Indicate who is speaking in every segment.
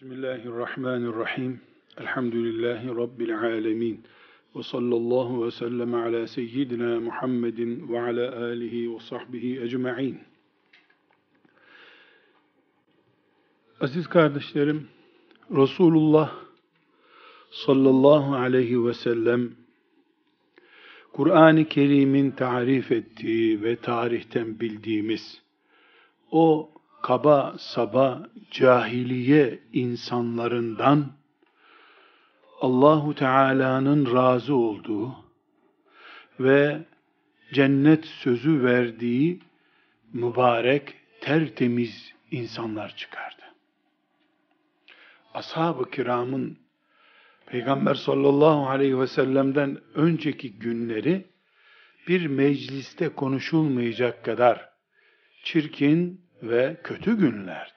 Speaker 1: Bismillahirrahmanirrahim. Elhamdülillahi Rabbil alemin. Ve sallallahu ve sellem ala seyyidina Muhammedin ve ala alihi ve sahbihi ecma'in. Aziz kardeşlerim, Resulullah sallallahu aleyhi ve sellem, Kur'an-ı Kerim'in tarif ettiği ve tarihten bildiğimiz o kaba saba cahiliye insanlarından Allahu Teala'nın razı olduğu ve cennet sözü verdiği mübarek, tertemiz insanlar çıkardı. Ashab-ı kiramın Peygamber sallallahu aleyhi ve sellem'den önceki günleri bir mecliste konuşulmayacak kadar çirkin ve kötü günlerdi.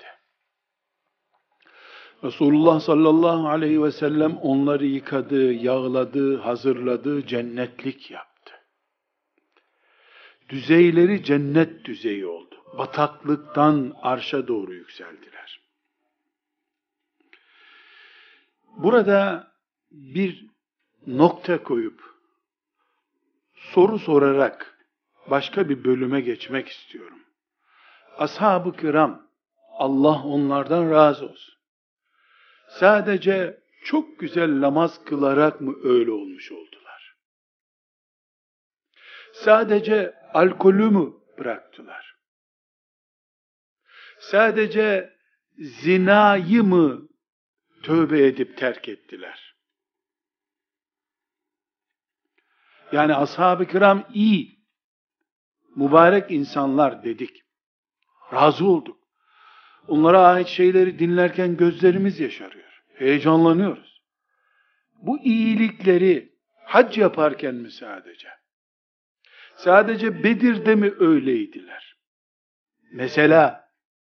Speaker 1: Resulullah sallallahu aleyhi ve sellem onları yıkadı, yağladı, hazırladı, cennetlik yaptı. Düzeyleri cennet düzeyi oldu. Bataklıktan arşa doğru yükseldiler. Burada bir nokta koyup soru sorarak başka bir bölüme geçmek istiyorum. Ashab-ı kiram, Allah onlardan razı olsun, sadece çok güzel namaz kılarak mı öyle olmuş oldular? Sadece alkolü mü bıraktılar? Sadece zinayı mı tövbe edip terk ettiler? Yani ashab-ı kiram iyi, mübarek insanlar dedik. Razı olduk. Onlara ait şeyleri dinlerken gözlerimiz yaşarıyor. Heyecanlanıyoruz. Bu iyilikleri hac yaparken mi sadece? Sadece Bedir'de mi öyleydiler? Mesela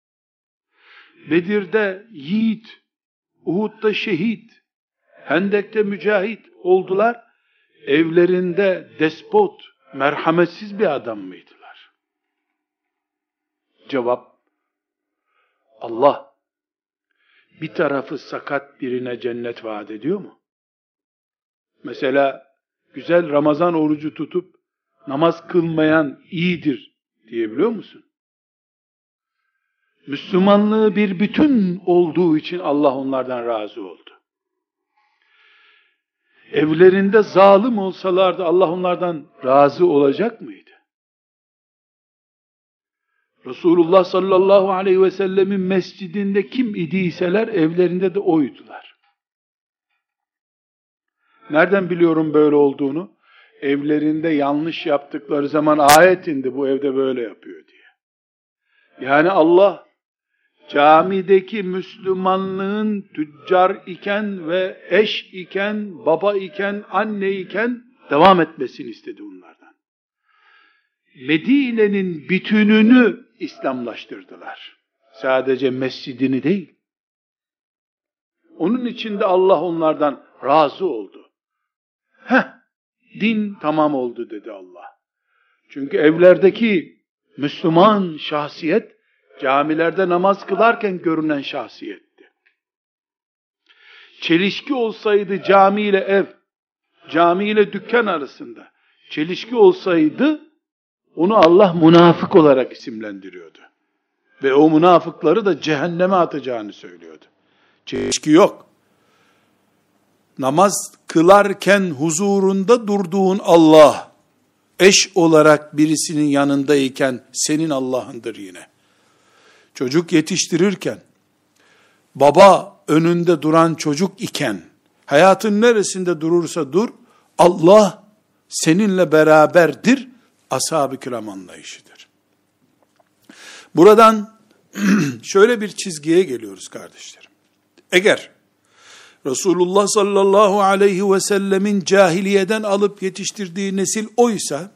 Speaker 1: Bedir'de yiğit, Uhud'da şehit, Hendek'te mücahit oldular. Evlerinde despot, merhametsiz bir adam mıydılar? Cevap, Allah bir tarafı sakat birine cennet vaat ediyor mu? Mesela güzel Ramazan orucu tutup namaz kılmayan iyidir diyebiliyor musun? Müslümanlığı bir bütün olduğu için Allah onlardan razı oldu. Evlerinde zalim olsalardı Allah onlardan razı olacak mıydı? Resulullah sallallahu aleyhi ve sellemin mescidinde kim idiyseler evlerinde de oydular. Nereden biliyorum böyle olduğunu? Evlerinde yanlış yaptıkları zaman ayet indi, bu evde böyle yapıyor diye. Yani Allah camideki Müslümanlığın tüccar iken ve eş iken, baba iken, anne iken devam etmesini istedi onlardan. Medine'nin bütününü İslamlaştırdılar. Sadece mescidini değil. Onun için de Allah onlardan razı oldu. Din tamam oldu dedi Allah. Çünkü evlerdeki Müslüman şahsiyet, camilerde namaz kılarken görünen şahsiyetti. Çelişki olsaydı cami ile ev, cami ile dükkan arasında, çelişki olsaydı, onu Allah münafık olarak isimlendiriyordu. Ve o münafıkları da cehenneme atacağını söylüyordu. Çelişki yok. Namaz kılarken huzurunda durduğun Allah, eş olarak birisinin yanındayken senin Allah'ındır yine. Çocuk yetiştirirken, baba önünde duran çocuk iken, hayatın neresinde durursa dur, Allah seninle beraberdir. Ashab-ı kiram anlayışıdır. Buradan şöyle bir çizgiye geliyoruz kardeşlerim. Eğer Resulullah sallallahu aleyhi ve sellemin cahiliyeden alıp yetiştirdiği nesil oysa,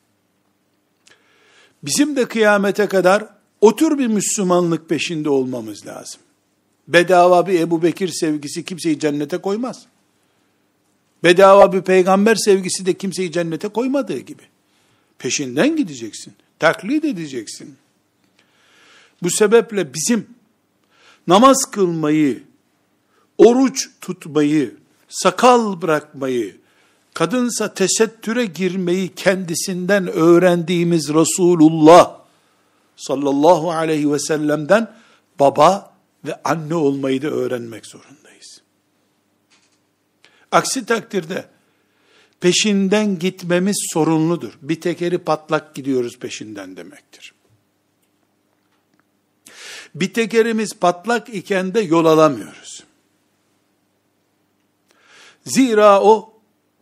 Speaker 1: bizim de kıyamete kadar o tür bir Müslümanlık peşinde olmamız lazım. Bedava bir Ebu Bekir sevgisi kimseyi cennete koymaz. Bedava bir peygamber sevgisi de kimseyi cennete koymadığı gibi. Peşinden gideceksin. Taklit edeceksin. Bu sebeple bizim namaz kılmayı oruç tutmayı, sakal bırakmayı, kadınsa tesettüre girmeyi kendisinden öğrendiğimiz Resulullah sallallahu aleyhi ve sellem'den baba ve anne olmayı da öğrenmek zorundayız. Aksi takdirde peşinden gitmemiz sorunludur. Bir tekeri patlak gidiyoruz peşinden demektir. Bir tekerimiz patlak iken de yol alamıyoruz. Zira o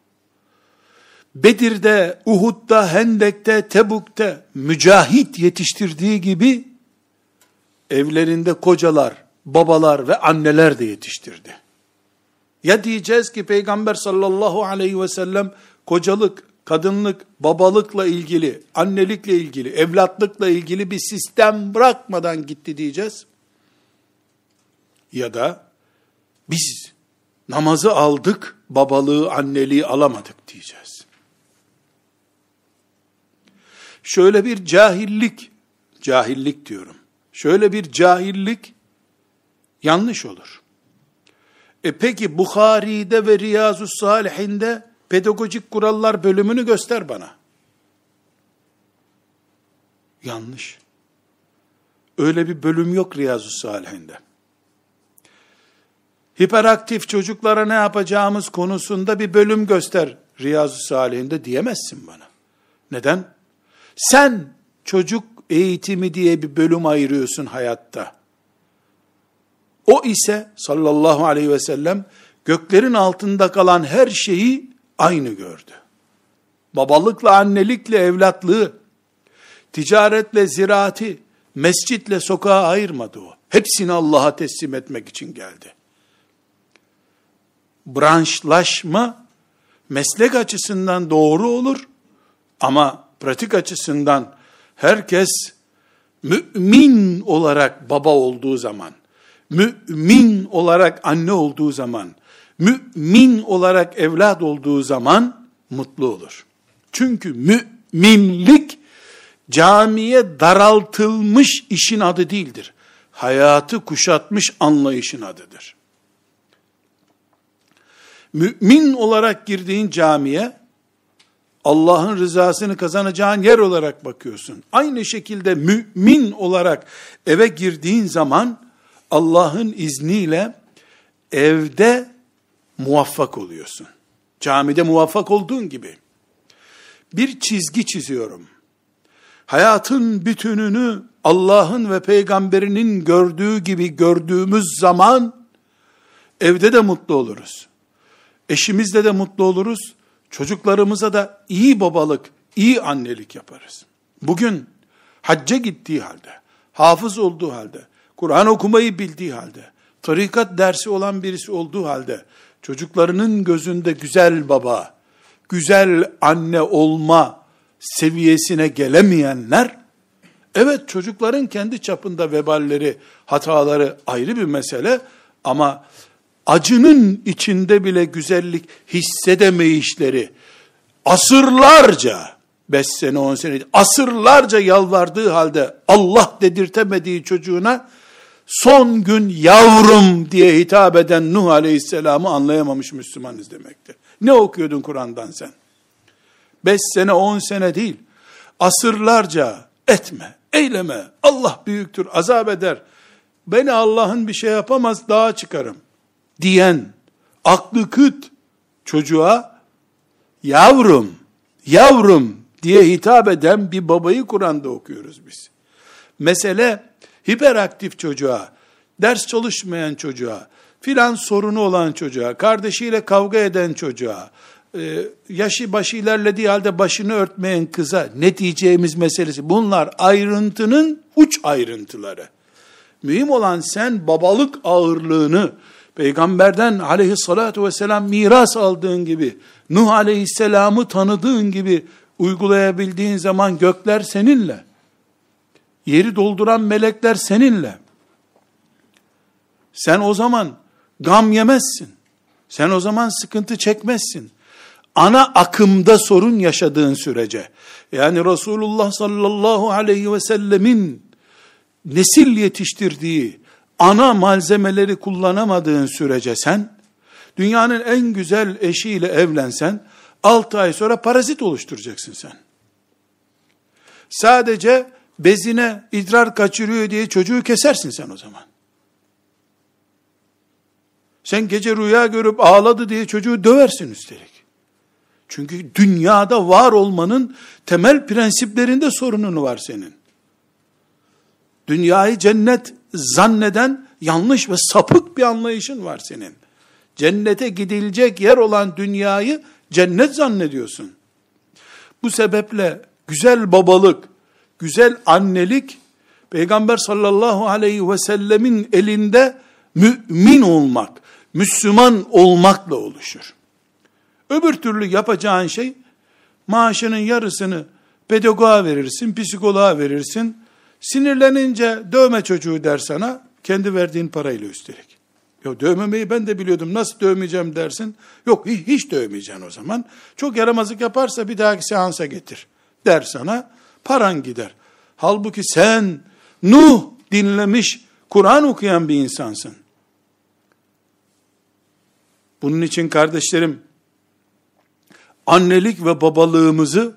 Speaker 1: Bedir'de, Uhud'da, Hendek'te, Tebuk'te mücahit yetiştirdiği gibi evlerinde kocalar, babalar ve anneler de yetiştirdi. Ya diyeceğiz ki Peygamber sallallahu aleyhi ve sellem kocalık, kadınlık, babalıkla ilgili, annelikle ilgili, evlatlıkla ilgili bir sistem bırakmadan gitti diyeceğiz. Ya da biz namazı aldık, babalığı, anneliği alamadık diyeceğiz. Şöyle bir cahillik diyorum. Şöyle bir cahillik yanlış olur. Peki Bukhari'de ve Riyazu's-Salihin'de pedagojik kurallar bölümünü göster bana. Yanlış. Öyle bir bölüm yok Riyazu's-Salihin'de. Hiperaktif çocuklara ne yapacağımız konusunda bir bölüm göster Riyazu's-Salihin'de diyemezsin bana. Neden? Sen çocuk eğitimi diye bir bölüm ayırıyorsun hayatta. O ise sallallahu aleyhi ve sellem göklerin altında kalan her şeyi aynı gördü. Babalıkla, annelikle, evlatlığı, ticaretle, ziraati, mescitle, sokağa ayırmadı o. Hepsini Allah'a teslim etmek için geldi. Branşlaşma meslek açısından doğru olur ama pratik açısından herkes mümin olarak baba olduğu zaman, mümin olarak anne olduğu zaman, mümin olarak evlat olduğu zaman mutlu olur. Çünkü müminlik camiye daraltılmış işin adı değildir. Hayatı kuşatmış anlayışın adıdır. Mümin olarak girdiğin camiye Allah'ın rızasını kazanacağın yer olarak bakıyorsun. Aynı şekilde mümin olarak eve girdiğin zaman Allah'ın izniyle evde muvaffak oluyorsun. Camide muvaffak olduğun gibi. Bir çizgi çiziyorum. Hayatın bütününü Allah'ın ve peygamberinin gördüğü gibi gördüğümüz zaman evde de mutlu oluruz. Eşimizle de mutlu oluruz. Çocuklarımıza da iyi babalık, iyi annelik yaparız. Bugün hacca gittiği halde, hafız olduğu halde, Kur'an okumayı bildiği halde, tarikat dersi olan birisi olduğu halde, çocuklarının gözünde güzel baba, güzel anne olma seviyesine gelemeyenler, evet çocukların kendi çapında veballeri, hataları ayrı bir mesele ama acının içinde bile güzellik hissedemeyişleri, asırlarca, 5 sene 10 sene, asırlarca yalvardığı halde Allah dedirtemediği çocuğuna son gün yavrum diye hitap eden Nuh Aleyhisselam'ı anlayamamış Müslümanız demektir. Ne okuyordun Kur'an'dan sen? 5 sene 10 sene değil, asırlarca etme, eyleme, Allah büyüktür, azap eder, beni Allah'ın bir şey yapamaz, dağa çıkarım diyen, aklı kıt çocuğa yavrum, yavrum diye hitap eden bir babayı Kur'an'da okuyoruz biz. Mesele hiperaktif çocuğa, ders çalışmayan çocuğa, filan sorunu olan çocuğa, kardeşiyle kavga eden çocuğa, yaşı başı ilerlediği halde başını örtmeyen kıza ne diyeceğimiz meselesi. Bunlar ayrıntının uç ayrıntıları. Mühim olan sen babalık ağırlığını Peygamberden aleyhissalatu vesselam miras aldığın gibi, Nuh aleyhisselamı tanıdığın gibi uygulayabildiğin zaman gökler seninle, yeri dolduran melekler seninle. Sen o zaman gam yemezsin. Sen o zaman sıkıntı çekmezsin. Ana akımda sorun yaşadığın sürece, yani Resulullah sallallahu aleyhi ve sellemin nesil yetiştirdiği, ana malzemeleri kullanamadığın sürece sen, dünyanın en güzel eşiyle evlensen, 6 ay sonra parazit oluşturacaksın sen. Sadece bezine idrar kaçırıyor diye çocuğu kesersin sen o zaman. Sen gece rüya görüp ağladı diye çocuğu döversin üstelik. Çünkü dünyada var olmanın temel prensiplerinde sorunun var senin. Dünyayı cennet zanneden yanlış ve sapık bir anlayışın var senin. Cennete gidilecek yer olan dünyayı cennet zannediyorsun. Bu sebeple güzel babalık, güzel annelik, Peygamber sallallahu aleyhi ve sellemin elinde mümin olmak, Müslüman olmakla oluşur. Öbür türlü yapacağın şey, maaşının yarısını pedagoğa verirsin, psikoloğa verirsin. Sinirlenince dövme çocuğu der sana, kendi verdiğin parayla üstelik. Ya dövmemeyi ben de biliyordum, nasıl dövmeyeceğim dersin. Yok hiç dövmeyeceksin o zaman. Çok yaramazlık yaparsa bir dahaki seansa getir der sana, paran gider. Halbuki sen Nuh dinlemiş, Kur'an okuyan bir insansın. Bunun için kardeşlerim, annelik ve babalığımızı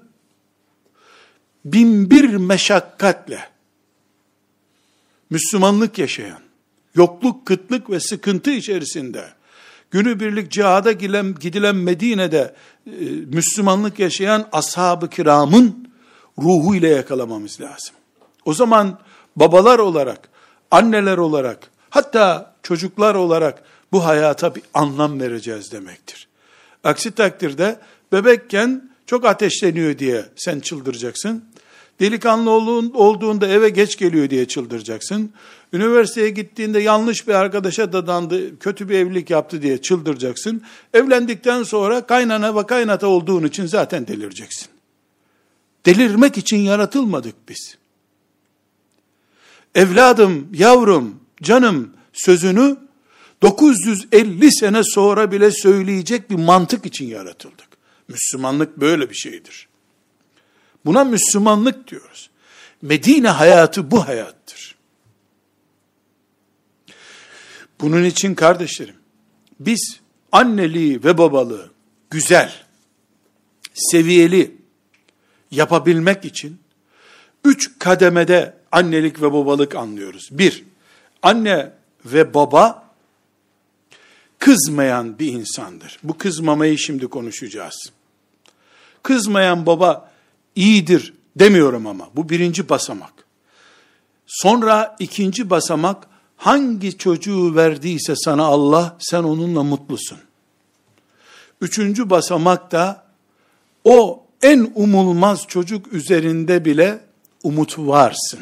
Speaker 1: 1001 meşakkatle Müslümanlık yaşayan, yokluk, kıtlık ve sıkıntı içerisinde, günübirlik cihada gidilen Medine'de Müslümanlık yaşayan ashab-ı kiramın ruhuyla yakalamamız lazım. O zaman babalar olarak, anneler olarak, hatta çocuklar olarak bu hayata bir anlam vereceğiz demektir. Aksi takdirde bebekken çok ateşleniyor diye sen çıldıracaksın. Delikanlı olduğunda eve geç geliyor diye çıldıracaksın. Üniversiteye gittiğinde yanlış bir arkadaşa dadandı, kötü bir evlilik yaptı diye çıldıracaksın. Evlendikten sonra kaynana ve kaynata olduğun için zaten delireceksin. Delirmek için yaratılmadık biz. Evladım, yavrum, canım sözünü 950 sene sonra bile söyleyecek bir mantık için yaratıldık. Müslümanlık böyle bir şeydir. Buna Müslümanlık diyoruz. Medine hayatı bu hayattır. Bunun için kardeşlerim, biz anneliği ve babalığı güzel, seviyeli yapabilmek için 3 kademede annelik ve babalık anlıyoruz. 1, anne ve baba kızmayan bir insandır. Bu kızmamayı şimdi konuşacağız. Kızmayan baba iyidir demiyorum ama bu 1. basamak. Sonra 2. basamak, hangi çocuğu verdiyse sana Allah, sen onunla mutlusun. 3. basamak da o en umulmaz çocuk üzerinde bile umut varsın.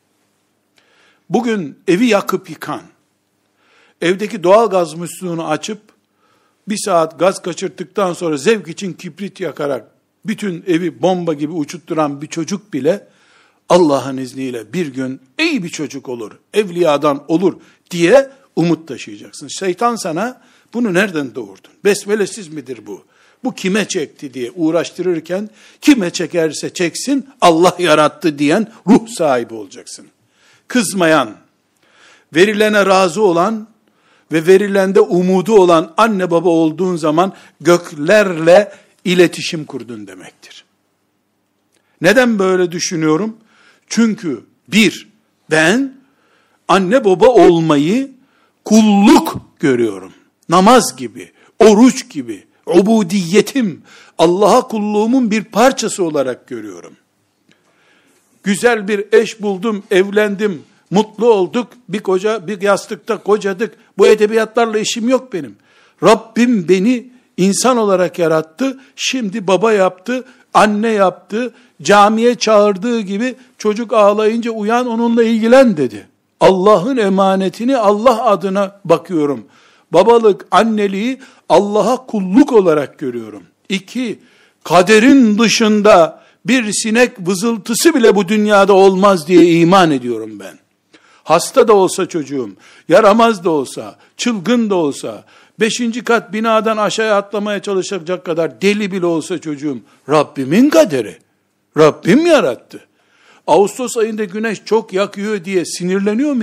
Speaker 1: Bugün evi yakıp yıkan, evdeki doğal gaz musluğunu açıp 1 saat gaz kaçırttıktan sonra zevk için kibrit yakarak bütün evi bomba gibi uçutturan bir çocuk bile Allah'ın izniyle bir gün iyi bir çocuk olur, evliyadan olur diye umut taşıyacaksın. Şeytan sana bunu nereden doğurdun? Besmelesiz midir bu? Bu kime çekti diye uğraştırırken, kime çekerse çeksin Allah yarattı diyen ruh sahibi olacaksın. Kızmayan, verilene razı olan ve verilende umudu olan anne baba olduğun zaman göklerle iletişim kurdun demektir. Neden böyle düşünüyorum? Çünkü 1, ben anne baba olmayı kulluk görüyorum. Namaz gibi, oruç gibi, ubudiyetim, Allah'a kulluğumun bir parçası olarak görüyorum. Güzel bir eş buldum, evlendim, mutlu olduk, bir yastıkta kocadık. Bu edebiyatlarla işim yok benim. Rabbim beni insan olarak yarattı, şimdi baba yaptı, anne yaptı, camiye çağırdığı gibi çocuk ağlayınca uyan onunla ilgilen dedi. Allah'ın emanetini Allah adına bakıyorum. Babalık, anneliği Allah'a kulluk olarak görüyorum. 2, kaderin dışında bir sinek vızıltısı bile bu dünyada olmaz diye iman ediyorum ben. Hasta da olsa çocuğum, yaramaz da olsa, çılgın da olsa, 5. kat binadan aşağıya atlamaya çalışacak kadar deli bile olsa çocuğum, Rabbimin kaderi. Rabbim yarattı. Ağustos ayında güneş çok yakıyor diye sinirleniyor muyum?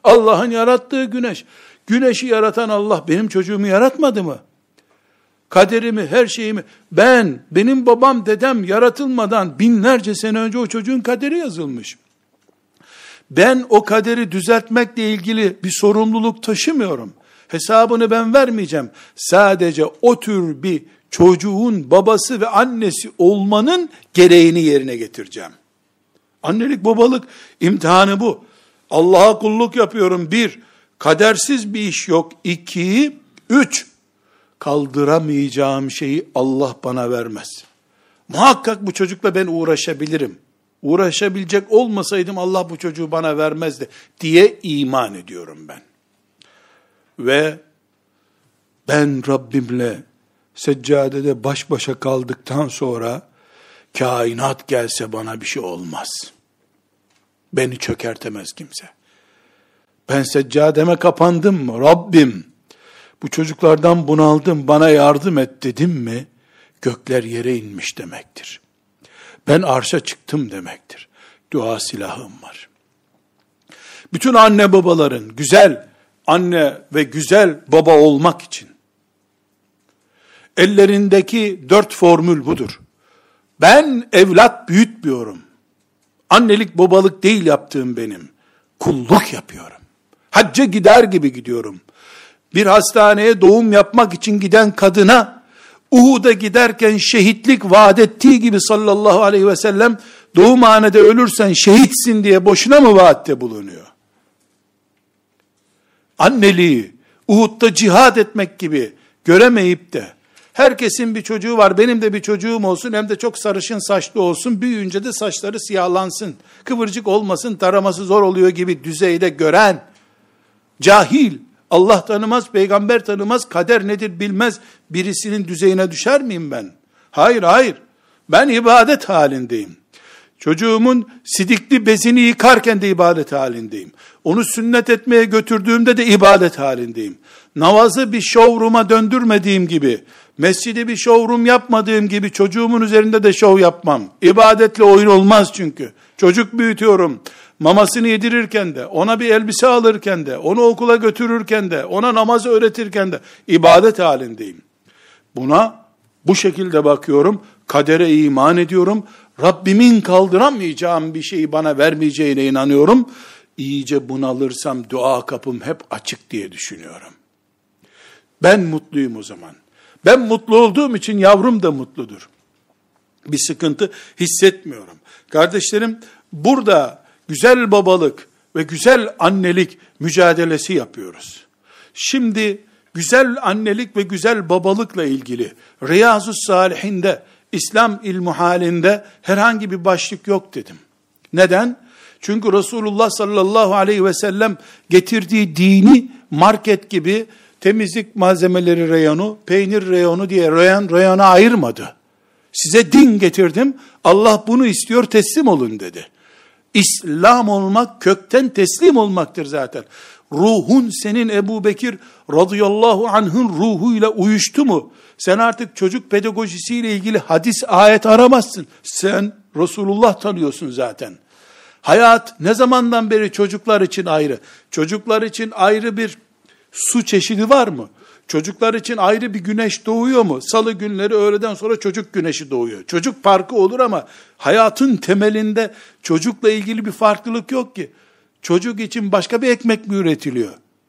Speaker 1: Allah'ın yarattığı güneş. Güneşi yaratan Allah benim çocuğumu yaratmadı mı? Kaderimi, her şeyimi, benim babam, dedem yaratılmadan binlerce sene önce o çocuğun kaderi yazılmış. Ben o kaderi düzeltmekle ilgili bir sorumluluk taşımıyorum. Hesabını ben vermeyeceğim. Sadece o tür bir çocuğun babası ve annesi olmanın gereğini yerine getireceğim. Annelik babalık imtihanı bu. Allah'a kulluk yapıyorum. 1, kadersiz bir iş yok. 2, 3, kaldıramayacağım şeyi Allah bana vermez. Muhakkak bu çocukla ben uğraşabilirim. Uğraşabilecek olmasaydım Allah bu çocuğu bana vermezdi diye iman ediyorum ben. Ve ben Rabbimle seccadede baş başa kaldıktan sonra kainat gelse bana bir şey olmaz. Beni çökertemez kimse. Ben seccademe kapandım mı? Rabbim, bu çocuklardan bunaldım, bana yardım et dedim mi? Gökler yere inmiş demektir. Ben arşa çıktım demektir. Dua silahım var. Bütün anne babaların güzel anne ve güzel baba olmak için ellerindeki 4 formül budur. Ben evlat büyütmüyorum. Annelik babalık değil yaptığım benim. Kulluk yapıyorum. Hacca gider gibi gidiyorum. Bir hastaneye doğum yapmak için giden kadına Uhud'a giderken şehitlik vaat ettiği gibi sallallahu aleyhi ve sellem doğumhanede ölürsen şehitsin diye boşuna mı vaatte bulunuyor? Anneliği Uhud'da cihad etmek gibi göremeyip de herkesin bir çocuğu var, benim de bir çocuğum olsun, hem de çok sarışın saçlı olsun, büyüyünce de saçları siyahlansın, kıvırcık olmasın, taraması zor oluyor gibi düzeyde gören, cahil, Allah tanımaz, peygamber tanımaz, kader nedir bilmez birisinin düzeyine düşer miyim ben? Hayır. Ben ibadet halindeyim. Çocuğumun sidikli bezini yıkarken de ibadet halindeyim. Onu sünnet etmeye götürdüğümde de ibadet halindeyim. Namazı bir showroom'a döndürmediğim gibi, mescidi bir showroom yapmadığım gibi çocuğumun üzerinde de şov yapmam. İbadetle oyun olmaz çünkü. Çocuk büyütüyorum. Mamasını yedirirken de, ona bir elbise alırken de, onu okula götürürken de, ona namazı öğretirken de ibadet halindeyim. Buna bu şekilde bakıyorum, kadere iman ediyorum, Rabbimin kaldıramayacağım bir şeyi bana vermeyeceğine inanıyorum. İyice bunalırsam dua kapım hep açık diye düşünüyorum. Ben mutluyum o zaman. Ben mutlu olduğum için yavrum da mutludur. Bir sıkıntı hissetmiyorum. Kardeşlerim, burada güzel babalık ve güzel annelik mücadelesi yapıyoruz. Şimdi güzel annelik ve güzel babalıkla ilgili Riyazus Salihinde, İslam ilmuhalinde herhangi bir başlık yok dedim. Neden? Çünkü Resulullah sallallahu aleyhi ve sellem getirdiği dini market gibi temizlik malzemeleri reyonu, peynir reyonu diye reyona ayırmadı. Size din getirdim, Allah bunu istiyor, teslim olun dedi. İslam olmak kökten teslim olmaktır zaten. Ruhun senin Ebu Bekir radıyallahu anh'ın ruhuyla uyuştu mu? Sen artık çocuk pedagojisiyle ilgili hadis, ayet aramazsın. Sen Resulullah tanıyorsun zaten. Hayat ne zamandan beri çocuklar için ayrı? Çocuklar için ayrı bir su çeşidi var mı? Çocuklar için ayrı bir güneş doğuyor mu? Salı günleri öğleden sonra çocuk güneşi doğuyor. Çocuk farkı olur ama hayatın temelinde çocukla ilgili bir farklılık yok ki. Çocuk için başka bir ekmek mi üretiliyor?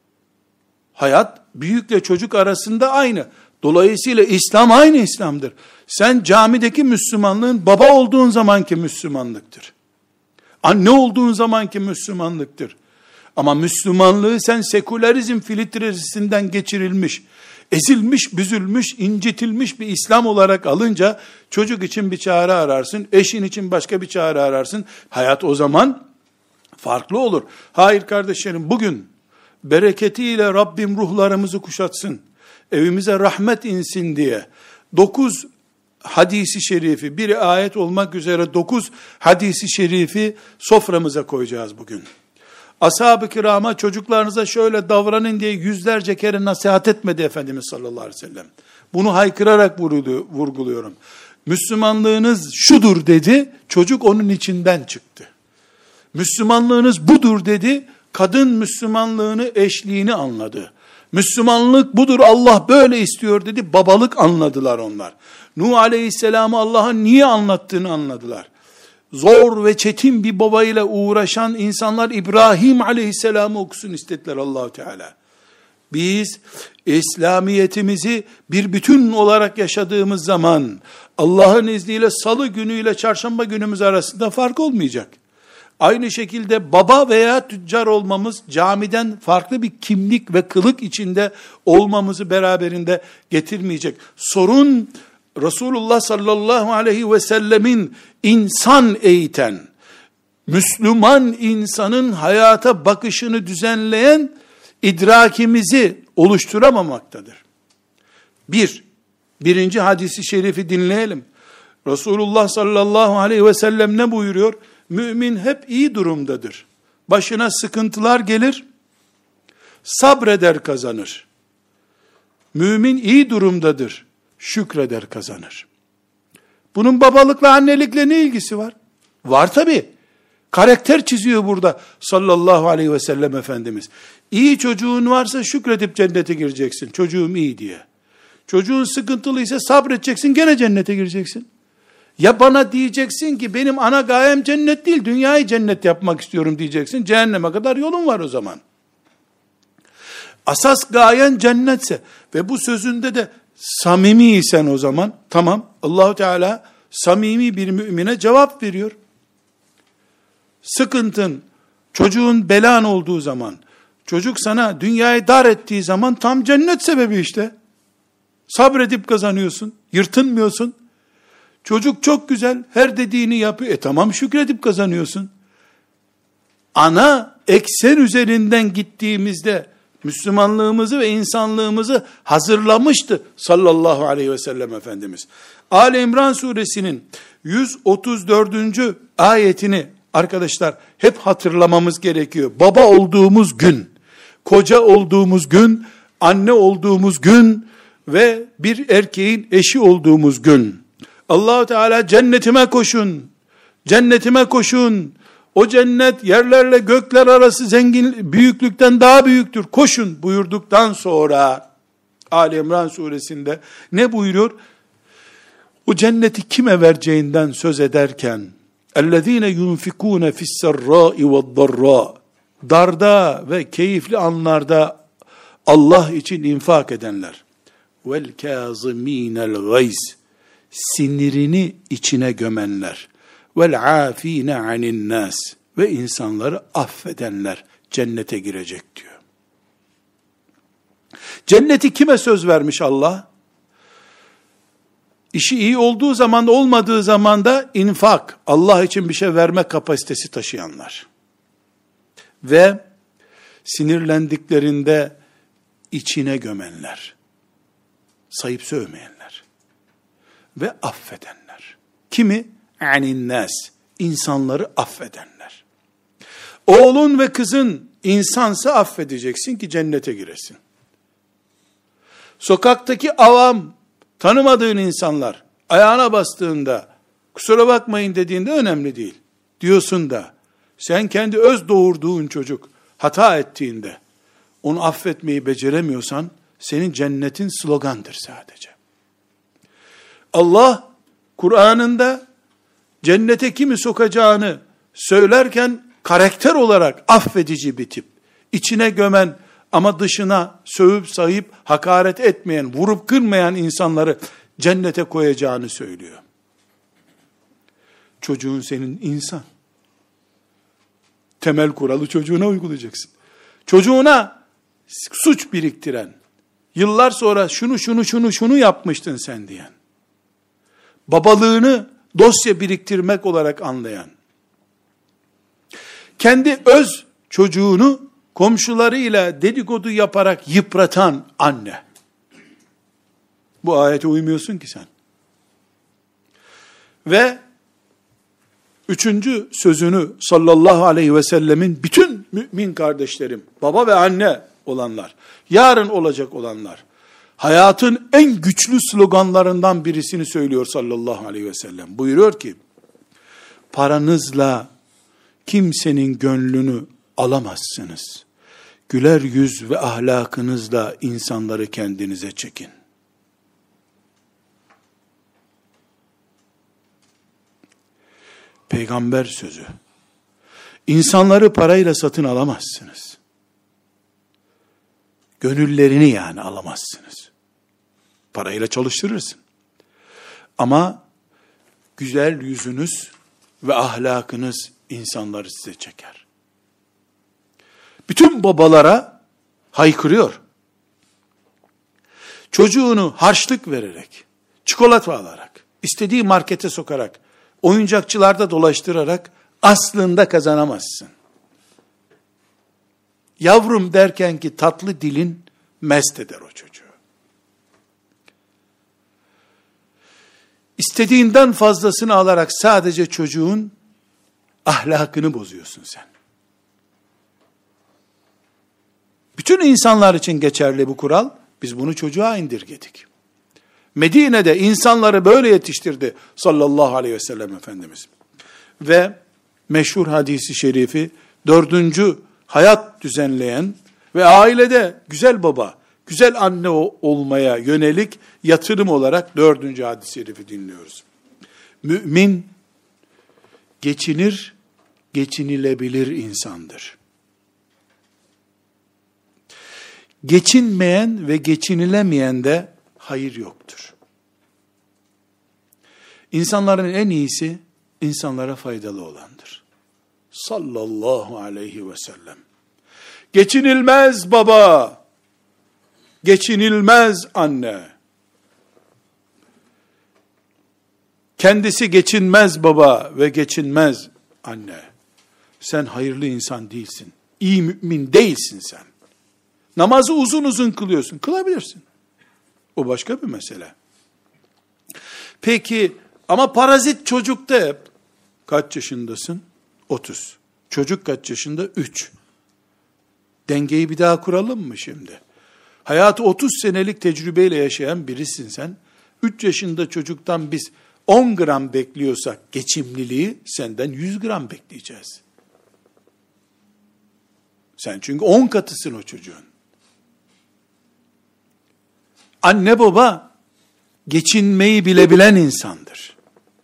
Speaker 1: Hayat büyükle çocuk arasında aynı. Dolayısıyla İslam aynı İslam'dır. Sen camideki Müslümanlığın baba olduğun zamanki Müslümanlıktır. Anne olduğun zamanki Müslümanlıktır. Ama Müslümanlığı sen sekülerizm filtresinden geçirilmiş, ezilmiş, büzülmüş, incitilmiş bir İslam olarak alınca çocuk için bir çare ararsın, eşin için başka bir çare ararsın. Hayat o zaman farklı olur. Hayır kardeşlerim, bugün bereketiyle Rabbim ruhlarımızı kuşatsın, evimize rahmet insin diye 9 hadisi şerifi, bir ayet olmak üzere 9 hadisi şerifi soframıza koyacağız bugün. Ashab-ı kirama çocuklarınıza şöyle davranın diye yüzlerce kere nasihat etmedi Efendimiz sallallahu aleyhi ve sellem. Bunu haykırarak vurguluyorum. Müslümanlığınız şudur dedi, çocuk onun içinden çıktı. Müslümanlığınız budur dedi, kadın Müslümanlığını, eşliğini anladı. Müslümanlık budur, Allah böyle istiyor dedi. Babalık anladılar onlar. Nuh Aleyhisselam'ı Allah'ın niye anlattığını anladılar. Zor ve çetin bir babayla uğraşan insanlar İbrahim Aleyhisselam'ı okusun istediler Allah-u Teala. Biz İslamiyetimizi bir bütün olarak yaşadığımız zaman Allah'ın izniyle salı günüyle çarşamba günümüz arasında fark olmayacak. Aynı şekilde baba veya tüccar olmamız camiden farklı bir kimlik ve kılık içinde olmamızı beraberinde getirmeyecek. Sorun Resulullah sallallahu aleyhi ve sellemin insan eğiten, Müslüman insanın hayata bakışını düzenleyen idrakimizi oluşturamamaktadır. Birinci hadisi şerifi dinleyelim. Resulullah sallallahu aleyhi ve sellem ne buyuruyor? Mümin hep iyi durumdadır. Başına sıkıntılar gelir, sabreder kazanır. Mümin iyi durumdadır, şükreder kazanır. Bunun babalıkla, annelikle ne ilgisi var? Var tabii. Karakter çiziyor burada sallallahu aleyhi ve sellem Efendimiz. İyi çocuğun varsa şükredip cennete gireceksin. Çocuğum iyi diye. Çocuğun sıkıntılıysa sabredeceksin, gene cennete gireceksin. Ya bana diyeceksin ki benim ana gayem cennet değil, dünyayı cennet yapmak istiyorum diyeceksin. Cehenneme kadar yolun var o zaman. Asas gayen cennetse ve bu sözünde de samimiysen o zaman tamam, Allah-u Teala samimi bir mümine cevap veriyor. Sıkıntın, çocuğun belan olduğu zaman, çocuk sana dünyayı dar ettiği zaman tam cennet sebebi işte. Sabredip kazanıyorsun, yırtınmıyorsun. Çocuk çok güzel, her dediğini yapıyor. Tamam, şükredip kazanıyorsun. Ana eksen üzerinden gittiğimizde Müslümanlığımızı ve insanlığımızı hazırlamıştı sallallahu aleyhi ve sellem Efendimiz. Ali İmran suresinin 134. ayetini arkadaşlar hep hatırlamamız gerekiyor. Baba olduğumuz gün, koca olduğumuz gün, anne olduğumuz gün ve bir erkeğin eşi olduğumuz gün. Allah-u Teala cennetime koşun, cennetime koşun. O cennet yerlerle gökler arası zengin büyüklükten daha büyüktür. Koşun buyurduktan sonra Ali İmran suresinde ne buyuruyor? O cenneti kime vereceğinden söz ederken اَلَّذ۪ينَ يُنْفِكُونَ فِي السَّرَّاءِ وَالضَّرَّاءِ darda ve keyifli anlarda Allah için infak edenler. وَالْكَاظِم۪ينَ الْغَيْزِ sinirini içine gömenler. وَالْعَاف۪ينَ عَنِ النَّاسِ ve insanları affedenler cennete girecek diyor. Cenneti kime söz vermiş Allah? İşi iyi olduğu zaman, olmadığı zaman da infak, Allah için bir şey verme kapasitesi taşıyanlar. Ve sinirlendiklerinde içine gömenler. Sayıp sövmeyenler. Ve affedenler. Kimi? Aninnas, insanları affedenler. Oğlun ve kızın insansa affedeceksin ki cennete giresin. Sokaktaki avam, tanımadığın insanlar ayağına bastığında, kusura bakmayın dediğinde önemli değil. Diyorsun da, sen kendi öz doğurduğun çocuk hata ettiğinde, onu affetmeyi beceremiyorsan, senin cennetin slogandır sadece. Allah, Kur'an'ında cennete kimi sokacağını söylerken, karakter olarak affedici bir tip, içine gömen ama dışına sövüp sayıp hakaret etmeyen, vurup kırmayan insanları cennete koyacağını söylüyor. Çocuğun senin insan. Temel kuralı çocuğuna uygulayacaksın. Çocuğuna suç biriktiren, yıllar sonra şunu yapmıştın sen diyen, babalığını dosya biriktirmek olarak anlayan, kendi öz çocuğunu komşularıyla dedikodu yaparak yıpratan anne. Bu ayete uymuyorsun ki sen. Ve üçüncü sözünü sallallahu aleyhi ve sellemin bütün mümin kardeşlerim, baba ve anne olanlar, yarın olacak olanlar, hayatın en güçlü sloganlarından birisini söylüyor sallallahu aleyhi ve sellem. Buyuruyor ki, paranızla kimsenin gönlünü alamazsınız. Güler yüz ve ahlakınızla insanları kendinize çekin. Peygamber sözü. İnsanları parayla satın alamazsınız. Gönüllerini yani alamazsınız. Parayla çalıştırırsın. Ama güzel yüzünüz ve ahlakınız insanları size çeker. Bütün babalara haykırıyor. Çocuğunu harçlık vererek, çikolata alarak, istediği markete sokarak, oyuncakçılarda dolaştırarak aslında kazanamazsın. Yavrum derken ki tatlı dilin mest eder o çocuğu. İstediğinden fazlasını alarak sadece çocuğun ahlakını bozuyorsun sen. Bütün insanlar için geçerli bu kural. Biz bunu çocuğa indirgedik. Medine'de insanları böyle yetiştirdi sallallahu aleyhi ve sellem Efendimiz. Ve meşhur hadisi şerifi 4. hayat düzenleyen ve ailede güzel baba, güzel anne olmaya yönelik yatırım olarak 4. hadis-i şerifi dinliyoruz. Mümin, geçinir, geçinilebilir insandır. Geçinmeyen ve geçinilemeyen de hayır yoktur. İnsanların en iyisi, insanlara faydalı olandır. Sallallahu aleyhi ve sellem. Geçinilmez baba, geçinilmez anne. Kendisi geçinmez baba ve geçinmez anne. Sen hayırlı insan değilsin. İyi mümin değilsin sen. Namazı uzun uzun kılıyorsun. Kılabilirsin. O başka bir mesele. Peki ama parazit çocukta hep. Kaç yaşındasın? 30. Çocuk kaç yaşında? 3. Dengeyi bir daha kuralım mı şimdi? Hayatı 30 senelik tecrübeyle yaşayan birisin sen. 3 yaşında çocuktan biz 10 gram bekliyorsak geçimliliği senden 100 gram bekleyeceğiz. Sen çünkü 10 katısın o çocuğun. Anne baba geçinmeyi bilebilen insandır.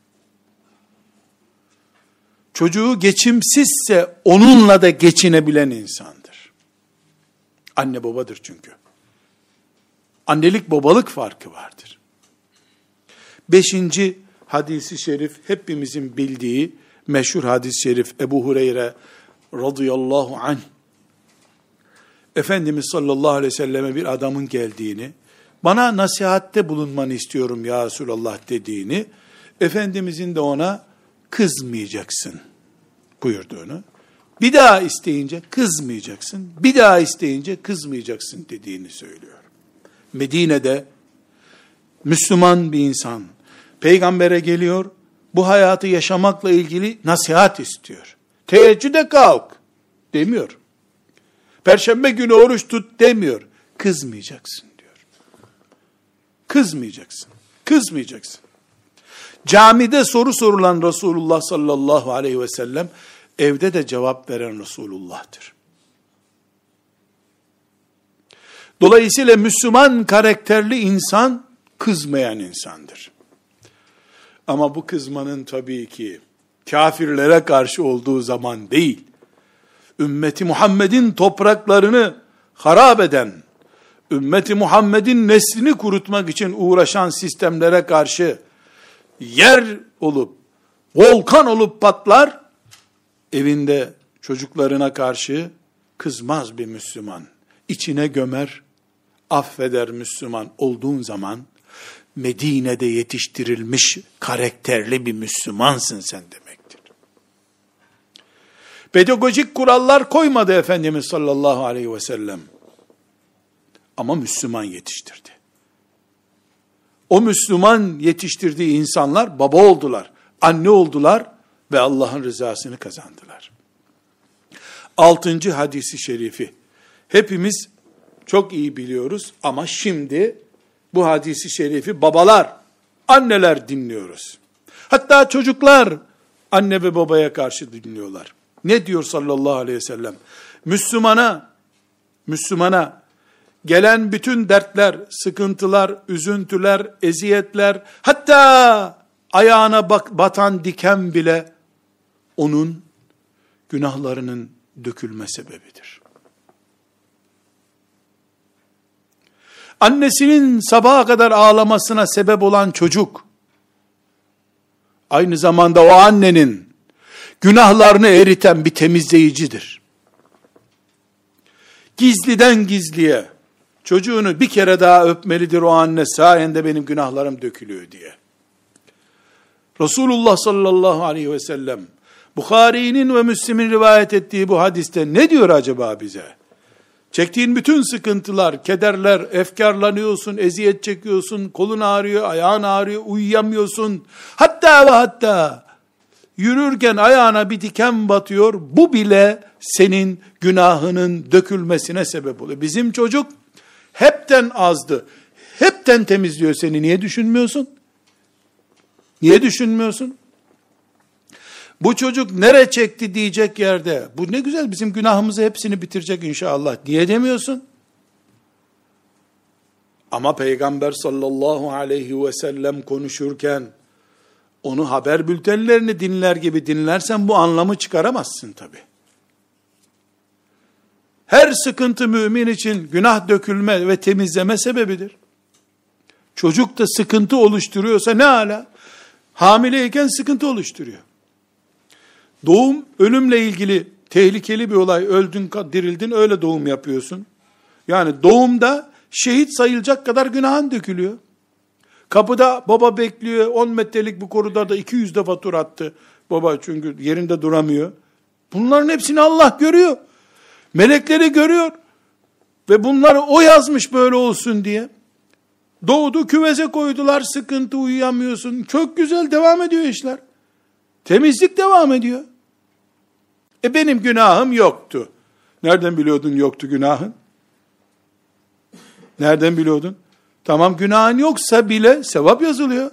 Speaker 1: Çocuğu geçimsizse onunla da geçinebilen insandır. Anne babadır çünkü. Annelik babalık farkı vardır. 5. hadisi şerif hepimizin bildiği meşhur hadis-i şerif Ebu Hureyre radıyallahu anh. Efendimiz sallallahu aleyhi ve selleme bir adamın geldiğini, bana nasihatte bulunmanı istiyorum ya Resulallah dediğini, Efendimizin de ona kızmayacaksın buyurduğunu, bir daha isteyince kızmayacaksın, bir daha isteyince kızmayacaksın dediğini söylüyor. Medine'de Müslüman bir insan peygambere geliyor, bu hayatı yaşamakla ilgili nasihat istiyor. Teheccüde kalk demiyor. Perşembe günü oruç tut demiyor. Kızmayacaksın diyor. Kızmayacaksın. Kızmayacaksın. Camide soru sorulan Resulullah sallallahu aleyhi ve sellem, evde de cevap veren Resulullah'tır. Dolayısıyla Müslüman karakterli insan, kızmayan insandır. Ama bu kızmanın tabii ki kafirlere karşı olduğu zaman değil, ümmeti Muhammed'in topraklarını harap eden, ümmeti Muhammed'in neslini kurutmak için uğraşan sistemlere karşı yer olup, volkan olup patlar, evinde çocuklarına karşı kızmaz bir Müslüman. İçine gömer, affeder Müslüman olduğun zaman, Medine'de yetiştirilmiş karakterli bir Müslümansın sen demektir. Pedagojik kurallar koymadı Efendimiz sallallahu aleyhi ve sellem. Ama Müslüman yetiştirdi. O Müslüman yetiştirdiği insanlar baba oldular, anne oldular ve Allah'ın rızasını kazandılar. 6. hadisi şerifi hepimiz çok iyi biliyoruz ama şimdi bu hadisi şerifi babalar, anneler dinliyoruz. Hatta çocuklar anne ve babaya karşı dinliyorlar. Ne diyor sallallahu aleyhi ve sellem? Müslümana gelen bütün dertler, sıkıntılar, üzüntüler, eziyetler, hatta ayağına batan diken bile onun günahlarının dökülme sebebidir. Annesinin sabaha kadar ağlamasına sebep olan çocuk, aynı zamanda o annenin günahlarını eriten bir temizleyicidir. Gizliden gizliye çocuğunu bir kere daha öpmelidir o anne, sayende benim günahlarım dökülüyor diye. Resulullah sallallahu aleyhi ve sellem Bukhari'nin ve Müslim'in rivayet ettiği bu hadiste ne diyor acaba bize? Çektiğin bütün sıkıntılar, kederler, efkarlanıyorsun, eziyet çekiyorsun, kolun ağrıyor, ayağın ağrıyor, uyuyamıyorsun. Hatta ve hatta yürürken ayağına bir diken batıyor. Bu bile senin günahının dökülmesine sebep oluyor. Bizim çocuk hepten azdı. Hepten temizliyor seni. Niye düşünmüyorsun? Niye düşünmüyorsun? Bu çocuk nere çekti diyecek yerde, bu ne güzel bizim günahımızı hepsini bitirecek inşallah diye demiyorsun. Ama Peygamber sallallahu aleyhi ve sellem konuşurken, onu haber bültenlerini dinler gibi dinlersen bu anlamı çıkaramazsın tabi. Her sıkıntı mümin için günah dökülme ve temizleme sebebidir. Çocuk da sıkıntı oluşturuyorsa ne ala? Hamileyken sıkıntı oluşturuyor. Doğum, ölümle ilgili tehlikeli bir olay. Öldün, dirildin, öyle doğum yapıyorsun. Yani doğumda şehit sayılacak kadar günahın dökülüyor. Kapıda baba bekliyor, 10 metrelik bir koridorda 200 defa tur attı. Baba çünkü yerinde duramıyor. Bunların hepsini Allah görüyor. Melekleri görüyor. Ve bunları o yazmış böyle olsun diye. Doğdu, küveze koydular, sıkıntı, uyuyamıyorsun. Çok güzel devam ediyor işler. Temizlik devam ediyor. Benim günahım yoktu. Nereden biliyordun yoktu günahın? Nereden biliyordun? Tamam, günahın yoksa bile sevap yazılıyor.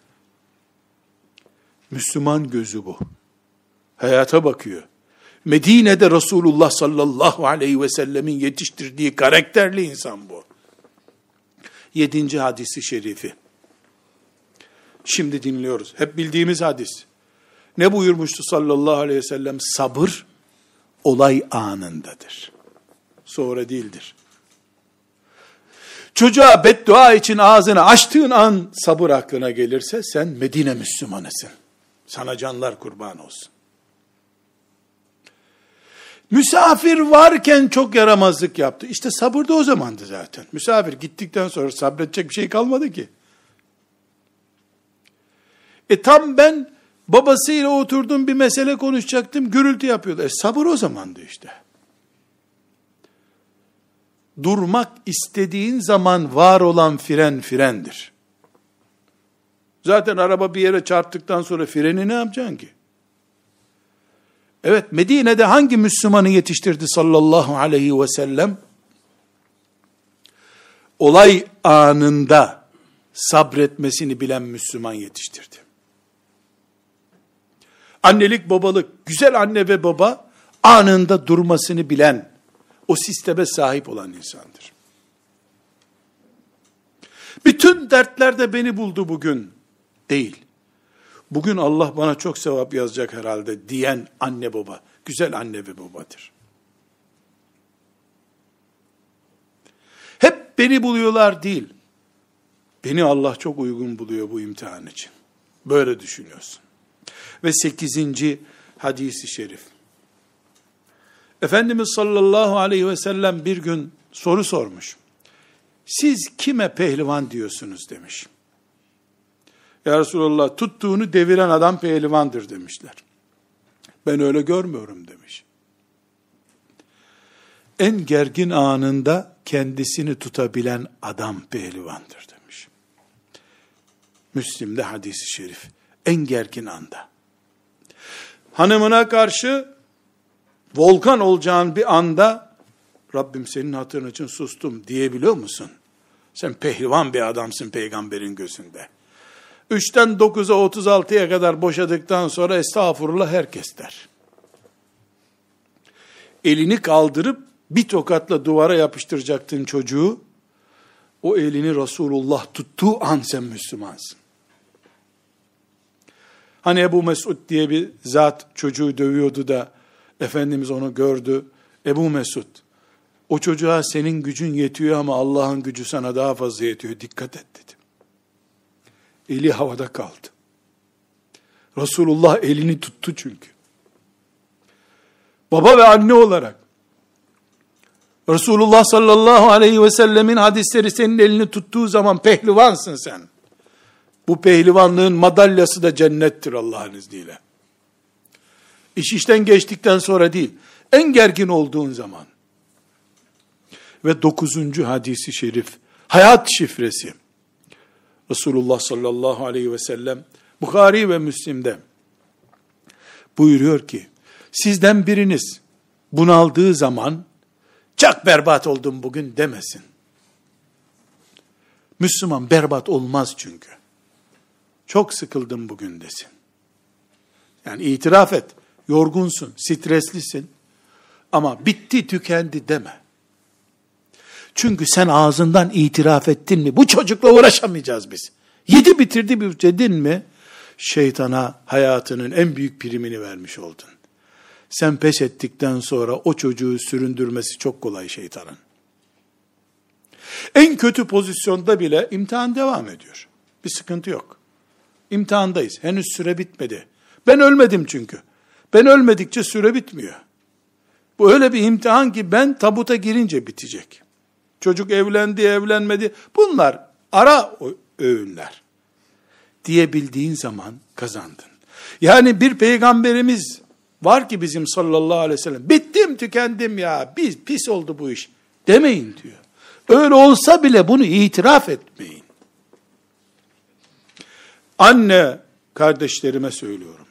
Speaker 1: Müslüman gözü bu. Hayata bakıyor. Medine'de Resulullah sallallahu aleyhi ve sellemin yetiştirdiği karakterli insan bu. 7. hadisi şerifi. Şimdi dinliyoruz. Hep bildiğimiz hadis. Ne buyurmuştu sallallahu aleyhi ve sellem? Sabır olay anındadır. Sonra değildir. Çocuğa beddua için ağzını açtığın an sabır aklına gelirse sen Medine Müslümanısın. Sana canlar kurban olsun. Misafir varken çok yaramazlık yaptı. İşte sabır da o zamandı zaten. Misafir gittikten sonra sabredecek bir şey kalmadı ki. Tam ben babasıyla oturdum, bir mesele konuşacaktım, gürültü yapıyordu. Sabır o zamandı işte. Durmak istediğin zaman var olan frendir. Zaten araba bir yere çarptıktan sonra freni ne yapacaksın ki? Evet, Medine'de hangi Müslümanı yetiştirdi sallallahu aleyhi ve sellem? Olay anında sabretmesini bilen Müslüman yetiştirdi. Annelik, babalık, güzel anne ve baba anında durmasını bilen, o sisteme sahip olan insandır. Bütün dertlerde beni buldu bugün değil. Bugün Allah bana çok sevap yazacak herhalde diyen anne baba, güzel anne ve babadır. Hep beni buluyorlar değil. Beni Allah çok uygun buluyor bu imtihan için. Böyle düşünüyorsun. Ve 8. hadisi şerif. Efendimiz sallallahu aleyhi ve sellem bir gün soru sormuş. Siz kime pehlivan diyorsunuz demiş. Ya Resulallah, tuttuğunu deviren adam pehlivandır demişler. Ben öyle görmüyorum demiş. En gergin anında kendisini tutabilen adam pehlivandır demiş. Müslim'de hadisi şerif. En gergin anda. Hanımına karşı volkan olacağın bir anda, Rabbim senin hatırın için sustum diyebiliyor musun? Sen pehlivan bir adamsın peygamberin gözünde. 3'ten 9'a 36'ya kadar boşadıktan sonra estağfurullah herkes der. elini kaldırıp bir tokatla duvara yapıştıracaktın çocuğu. O elini Resulullah tuttuğu an sen Müslümansın. Hani Ebu Mesud diye bir zat çocuğu dövüyordu da Efendimiz onu gördü. Ebu Mesud, o çocuğa senin gücün yetiyor ama Allah'ın gücü sana daha fazla yetiyor. Dikkat et dedi. Eli havada kaldı. Resulullah elini tuttu çünkü. Baba ve anne olarak Resulullah sallallahu aleyhi ve sellemin hadisleri senin elini tuttuğu zaman pehlivansın sen. Bu pehlivanlığın madalyası da cennettir Allah'ın izniyle. İş işten geçtikten sonra değil, en gergin olduğun zaman. Ve 9. hadisi şerif, hayat şifresi. Resulullah sallallahu aleyhi ve sellem, Bukhari ve Müslim'de buyuruyor ki, sizden biriniz bunaldığı zaman, çok berbat oldum bugün demesin. Müslüman berbat olmaz çünkü. Çok sıkıldım bugün desin. Yani itiraf et, yorgunsun, streslisin ama bitti, tükendi deme. Çünkü sen ağzından itiraf ettin mi, bu çocukla uğraşamayacağız biz. Yedi bitirdi bir dedin mi, şeytana hayatının en büyük primini vermiş oldun. Sen pes ettikten sonra o çocuğu süründürmesi çok kolay şeytanın. En kötü pozisyonda bile imtihan devam ediyor. Bir sıkıntı yok. İmtihandayız. Henüz süre bitmedi. Ben ölmedim çünkü. Ben ölmedikçe süre bitmiyor. Bu öyle bir imtihan ki ben tabuta girince bitecek. Çocuk evlendi, evlenmedi. Bunlar ara öğünler. Diyebildiğin zaman kazandın. Yani bir peygamberimiz var ki bizim sallallahu aleyhi ve sellem, bittim tükendim ya, pis oldu bu iş demeyin diyor. Öyle olsa bile bunu itiraf etmeyin. Anne kardeşlerime söylüyorum.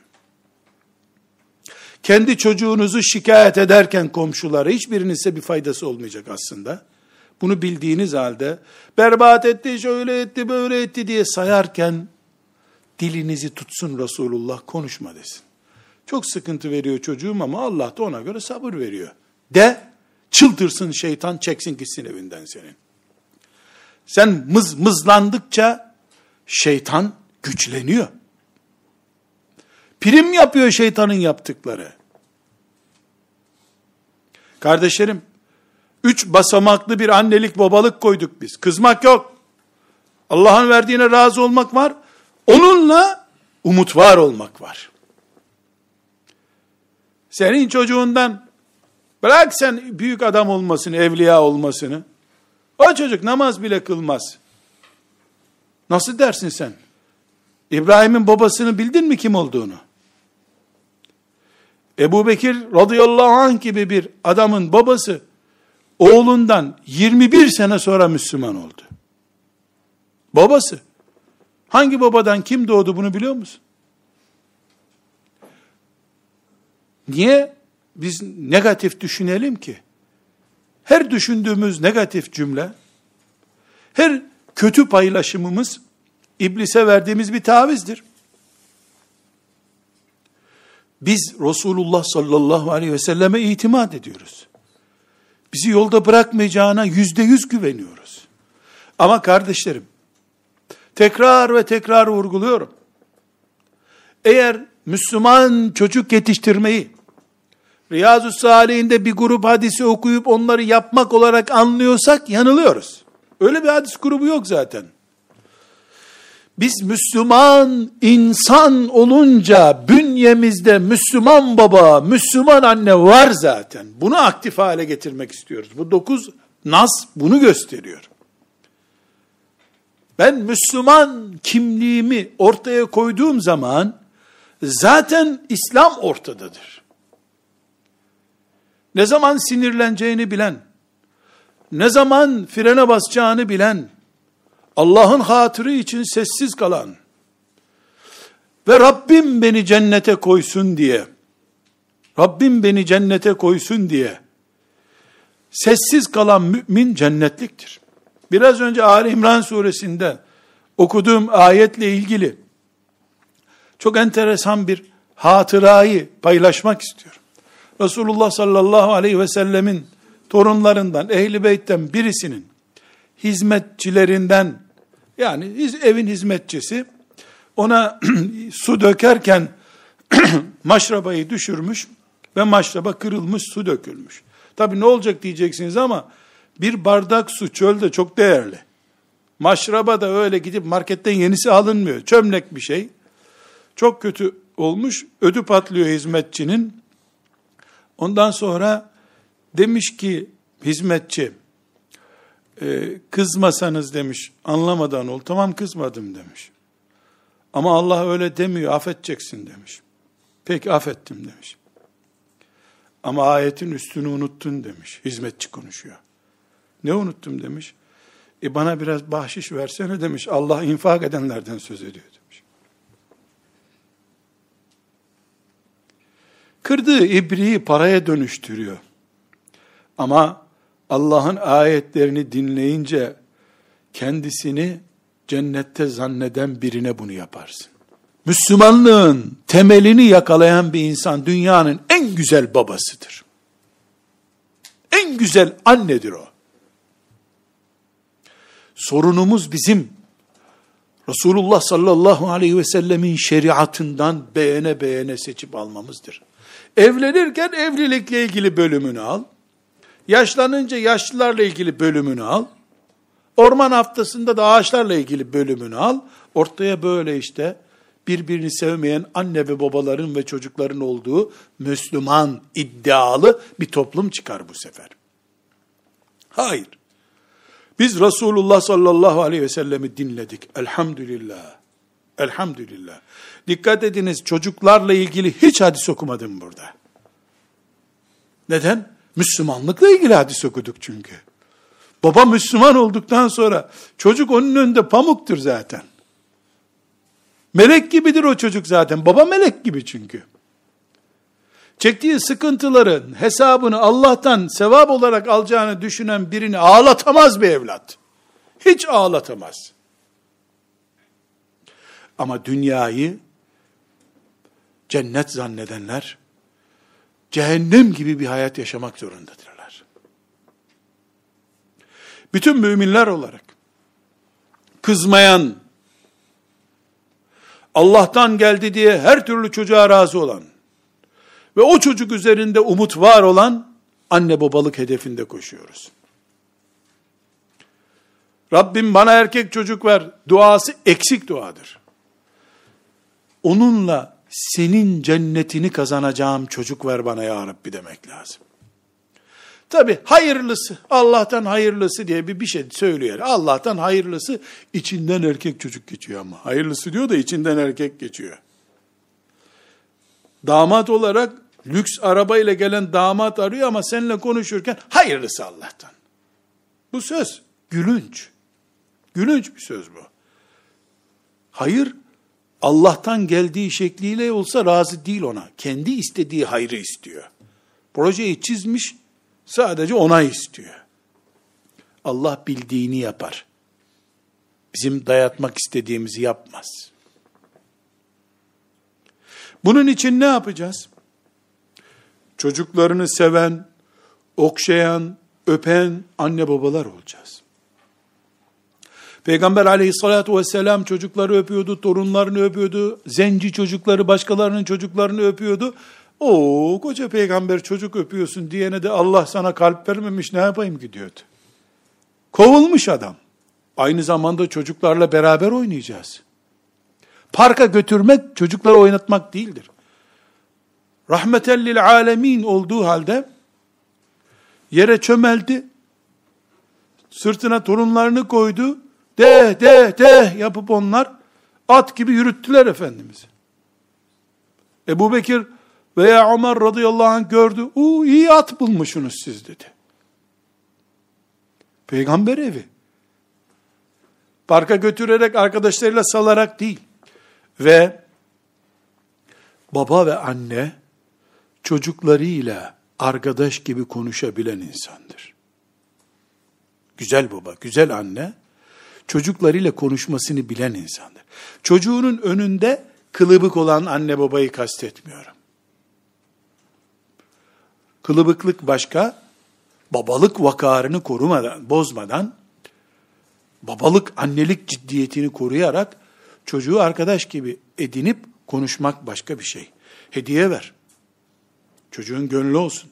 Speaker 1: Kendi çocuğunuzu şikayet ederken komşulara, hiçbirinize bir faydası olmayacak aslında. Bunu bildiğiniz halde, berbat etti, şöyle etti, böyle etti diye sayarken, dilinizi tutsun Resulullah, konuşma desin. Çok sıkıntı veriyor çocuğum ama Allah da ona göre sabır veriyor. De, çıldırsın şeytan, çeksin gitsin evinden senin. Sen mızlandıkça şeytan güçleniyor. Prim yapıyor şeytanın yaptıkları. Kardeşlerim, 3 basamaklı bir annelik babalık koyduk biz. Kızmak yok. Allah'ın verdiğine razı olmak var. Onunla umut var olmak var. Senin çocuğundan bırak sen büyük adam olmasını, evliya olmasını. O çocuk namaz bile kılmaz. Nasıl dersin sen? İbrahim'in babasını bildin mi kim olduğunu? Ebu Bekir radıyallahu anh gibi bir adamın babası oğlundan 21 sene sonra Müslüman oldu. Babası. Hangi babadan kim doğdu bunu biliyor musun? Niye biz negatif düşünelim ki? Her düşündüğümüz negatif cümle, her kötü paylaşımımız iblise verdiğimiz bir tavizdir. Biz Resulullah sallallahu aleyhi ve selleme itimat ediyoruz. Bizi yolda bırakmayacağına %100 güveniyoruz. Ama kardeşlerim, tekrar ve tekrar vurguluyorum. Eğer Müslüman çocuk yetiştirmeyi, Riyazu Salihinde bir grup hadisi okuyup onları yapmak olarak anlıyorsak yanılıyoruz. Öyle bir hadis grubu yok zaten. Biz Müslüman insan olunca bünyemizde Müslüman baba, Müslüman anne var zaten. Bunu aktif hale getirmek istiyoruz. Bu 9 nas bunu gösteriyor. Ben Müslüman kimliğimi ortaya koyduğum zaman zaten İslam ortadadır. Ne zaman sinirleneceğini bilen, ne zaman frene basacağını bilen, Allah'ın hatırı için sessiz kalan ve Rabbim beni cennete koysun diye, Rabbim beni cennete koysun diye sessiz kalan mümin cennetliktir. Biraz önce Ali İmran suresinde okuduğum ayetle ilgili çok enteresan bir hatırayı paylaşmak istiyorum. Resulullah sallallahu aleyhi ve sellemin torunlarından, Ehl-i Beyt'ten birisinin hizmetçilerinden, yani evin hizmetçisi, ona su dökerken maşrabayı düşürmüş ve maşraba kırılmış, su dökülmüş. Tabii ne olacak diyeceksiniz ama bir bardak su çölde çok değerli. Maşraba da öyle gidip marketten yenisi alınmıyor. Çömlek bir şey. Çok kötü olmuş. Ödü patlıyor hizmetçinin. Ondan sonra demiş ki hizmetçi, kızmasanız demiş, anlamadan ol. Tamam, kızmadım demiş. Ama Allah öyle demiyor, affedeceksin demiş. Peki affettim demiş. Ama ayetin üstünü unuttun demiş. Hizmetçi konuşuyor. Ne unuttum demiş. Bana biraz bahşiş versene demiş. Allah infak edenlerden söz ediyor demiş. Kırdığı ibriği paraya dönüştürüyor. Ama Allah'ın ayetlerini dinleyince kendisini cennette zanneden birine bunu yaparsın. Müslümanlığın temelini yakalayan bir insan dünyanın en güzel babasıdır. En güzel annedir o. Sorunumuz bizim Resulullah sallallahu aleyhi ve sellemin şeriatından beğene beğene seçip almamızdır. Evlenirken evlilikle ilgili bölümünü al. Yaşlanınca yaşlılarla ilgili bölümünü al. Orman haftasında da ağaçlarla ilgili bölümünü al. Ortaya böyle işte birbirini sevmeyen anne ve babaların ve çocukların olduğu Müslüman iddialı bir toplum çıkar bu sefer. Hayır. Biz Resulullah sallallahu aleyhi ve sellemi dinledik. Elhamdülillah. Elhamdülillah. Dikkat ediniz, çocuklarla ilgili hiç hadis okumadım burada. Neden? Müslümanlıkla ilgili hadis okuduk çünkü. Baba Müslüman olduktan sonra çocuk onun önünde pamuktur zaten. Melek gibidir o çocuk zaten. Baba melek gibi çünkü. Çektiği sıkıntıların hesabını Allah'tan sevap olarak alacağını düşünen birini ağlatamaz bir evlat. Hiç ağlatamaz. Ama dünyayı cennet zannedenler cehennem gibi bir hayat yaşamak zorundadırlar. Bütün müminler olarak kızmayan, Allah'tan geldi diye her türlü çocuğa razı olan ve o çocuk üzerinde umut var olan anne babalık hedefinde koşuyoruz. Rabbim bana erkek çocuk ver duası eksik duadır. Onunla senin cennetini kazanacağım çocuk ver bana ya Rabbi demek lazım. Tabi hayırlısı, Allah'tan hayırlısı diye bir şey söylüyor. Allah'tan hayırlısı içinden erkek çocuk geçiyor ama. Hayırlısı diyor da içinden erkek geçiyor. Damat olarak lüks arabayla gelen damat arıyor ama seninle konuşurken hayırlısı Allah'tan. Bu söz gülünç. Gülünç bir söz bu. Hayır, Allah'tan geldiği şekliyle olsa razı değil ona. Kendi istediği hayrı istiyor. Projeyi çizmiş, sadece ona istiyor. Allah bildiğini yapar. Bizim dayatmak istediğimizi yapmaz. Bunun için ne yapacağız? Çocuklarını seven, okşayan, öpen anne babalar olacağız. Peygamber aleyhissalatu vesselam çocukları öpüyordu, torunlarını öpüyordu, zenci çocukları, başkalarının çocuklarını öpüyordu. O koca peygamber çocuk öpüyorsun diyene de Allah sana kalp vermemiş, ne yapayım ki diyordu. Kovulmuş adam. Aynı zamanda çocuklarla beraber oynayacağız. Parka götürmek, çocukları oynatmak değildir. Rahmeten lil alemin olduğu halde yere çömeldi, sırtına torunlarını koydu, de yapıp onlar at gibi yürüttüler Efendimiz'i. Ebu Bekir veya Ömer radıyallahu anh gördü, iyi at bulmuşsunuz siz dedi. Peygamber evi. Parka götürerek, arkadaşlarıyla salarak değil. Ve baba ve anne çocuklarıyla arkadaş gibi konuşabilen insandır. Güzel baba, güzel anne çocuklarıyla konuşmasını bilen insandır. Çocuğunun önünde kılıbık olan anne babayı kastetmiyorum. Kılıbıklık başka, babalık vakarını korumadan, bozmadan, babalık, annelik ciddiyetini koruyarak çocuğu arkadaş gibi edinip konuşmak başka bir şey. Hediye ver. Çocuğun gönlü olsun.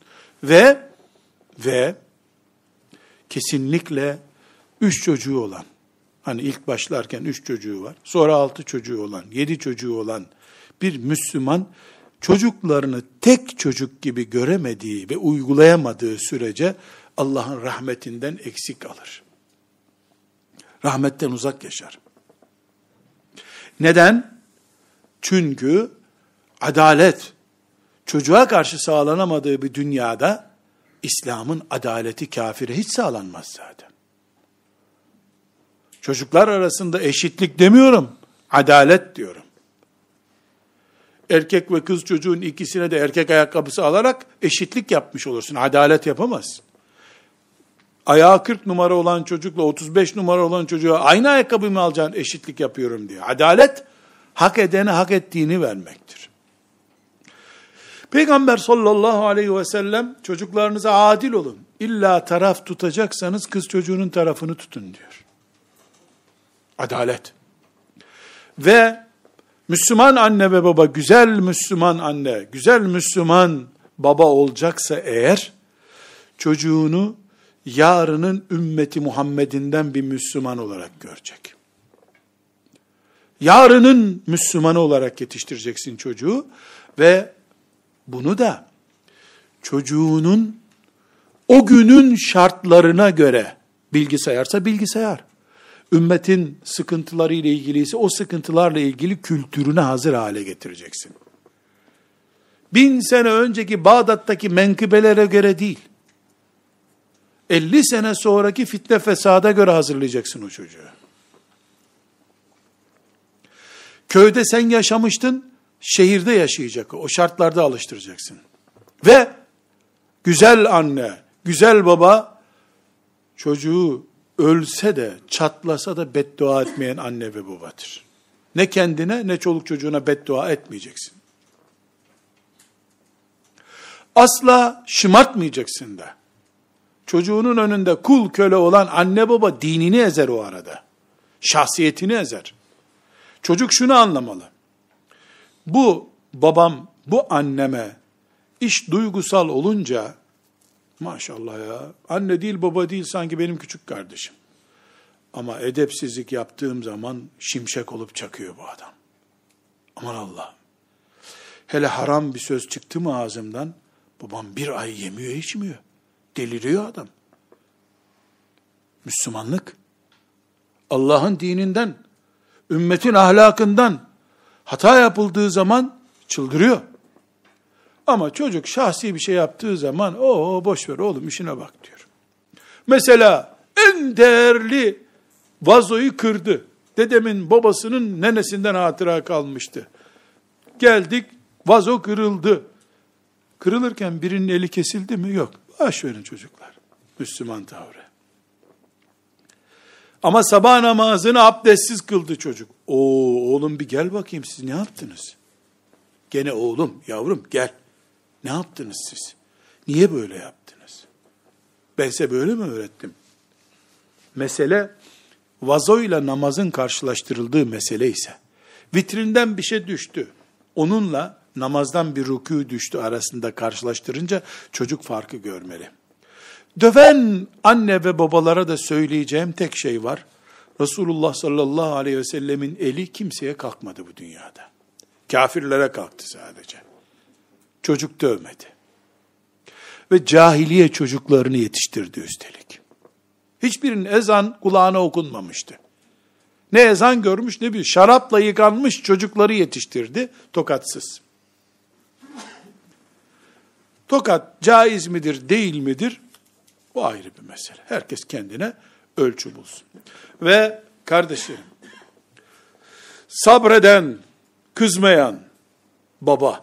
Speaker 1: Ve kesinlikle 3 çocuğu olan, hani ilk başlarken 3 çocuğu var, sonra 6 çocuğu olan, 7 çocuğu olan bir Müslüman, çocuklarını tek çocuk gibi göremediği ve uygulayamadığı sürece Allah'ın rahmetinden eksik alır. Rahmetten uzak yaşar. Neden? Çünkü adalet, çocuğa karşı sağlanamadığı bir dünyada, İslam'ın adaleti kafire hiç sağlanmaz zaten. Çocuklar arasında eşitlik demiyorum, adalet diyorum. Erkek ve kız çocuğun ikisine de erkek ayakkabısı alarak eşitlik yapmış olursun. Adalet yapamazsın. Ayağı 40 numara olan çocukla 35 numara olan çocuğa aynı ayakkabı mı alacaksın, eşitlik yapıyorum diye. Adalet, hak edene hak ettiğini vermektir. Peygamber sallallahu aleyhi ve sellem, çocuklarınıza adil olun. İlla taraf tutacaksanız kız çocuğunun tarafını tutun diyor. Adalet. Ve Müslüman anne ve baba, güzel Müslüman anne, güzel Müslüman baba olacaksa eğer, çocuğunu yarının ümmeti Muhammed'inden bir Müslüman olarak görecek. Yarının Müslümanı olarak yetiştireceksin çocuğu ve bunu da çocuğunun o günün şartlarına göre, bilgisayarsa bilgisayar, ümmetin sıkıntıları ile ilgiliyse o sıkıntılarla ilgili kültürüne hazır hale getireceksin. 1000 sene önceki Bağdat'taki menkıbelere göre değil, 50 sene sonraki fitne fesada göre hazırlayacaksın o çocuğu. Köyde sen yaşamıştın, şehirde yaşayacak, o şartlarda alıştıracaksın. Ve güzel anne, güzel baba, çocuğu ölse de, çatlasa da beddua etmeyen anne ve babadır. Ne kendine ne çoluk çocuğuna beddua etmeyeceksin. Asla şımartmayacaksın da. Çocuğunun önünde kul köle olan anne baba dinini ezer o arada. Şahsiyetini ezer. Çocuk şunu anlamalı. Bu babam, bu anneme iş duygusal olunca, maşallah ya, anne değil baba değil sanki benim küçük kardeşim. Ama edepsizlik yaptığım zaman şimşek olup çakıyor bu adam. Aman Allah'ım. Hele haram bir söz çıktı mı ağzımdan, babam bir ay yemiyor içmiyor. Deliriyor adam. Müslümanlık, Allah'ın dininden, ümmetin ahlakından hata yapıldığı zaman çıldırıyor. Ama çocuk şahsi bir şey yaptığı zaman, boş ver oğlum işine bak diyor. Mesela en değerli vazoyu kırdı. Dedemin babasının nenesinden hatıra kalmıştı. Geldik, vazo kırıldı. Kırılırken birinin eli kesildi mi? Yok. Boş verin çocuklar. Müslüman tavrı. Ama sabah namazını abdestsiz kıldı çocuk. Oğlum bir gel bakayım, siz ne yaptınız? Gene oğlum, yavrum gel. Ne yaptınız siz? Niye böyle yaptınız? Ben size böyle mi öğrettim? Mesele vazoyla namazın karşılaştırıldığı mesele ise, vitrinden bir şey düştü, onunla namazdan bir rükû düştü arasında karşılaştırınca çocuk farkı görmeli. Döven anne ve babalara da söyleyeceğim tek şey var. Resulullah sallallahu aleyhi ve sellemin eli kimseye kalkmadı bu dünyada. Kafirlere kalktı sadece. Çocuk dövmedi. Ve cahiliye çocuklarını yetiştirdi üstelik. Hiçbirinin ezan kulağına okunmamıştı. Ne ezan görmüş ne bir şarapla yıkanmış çocukları yetiştirdi, tokatsız. Tokat caiz midir değil midir? O ayrı bir mesele. Herkes kendine ölçü bulsun. Ve kardeşlerim, sabreden, kızmayan baba,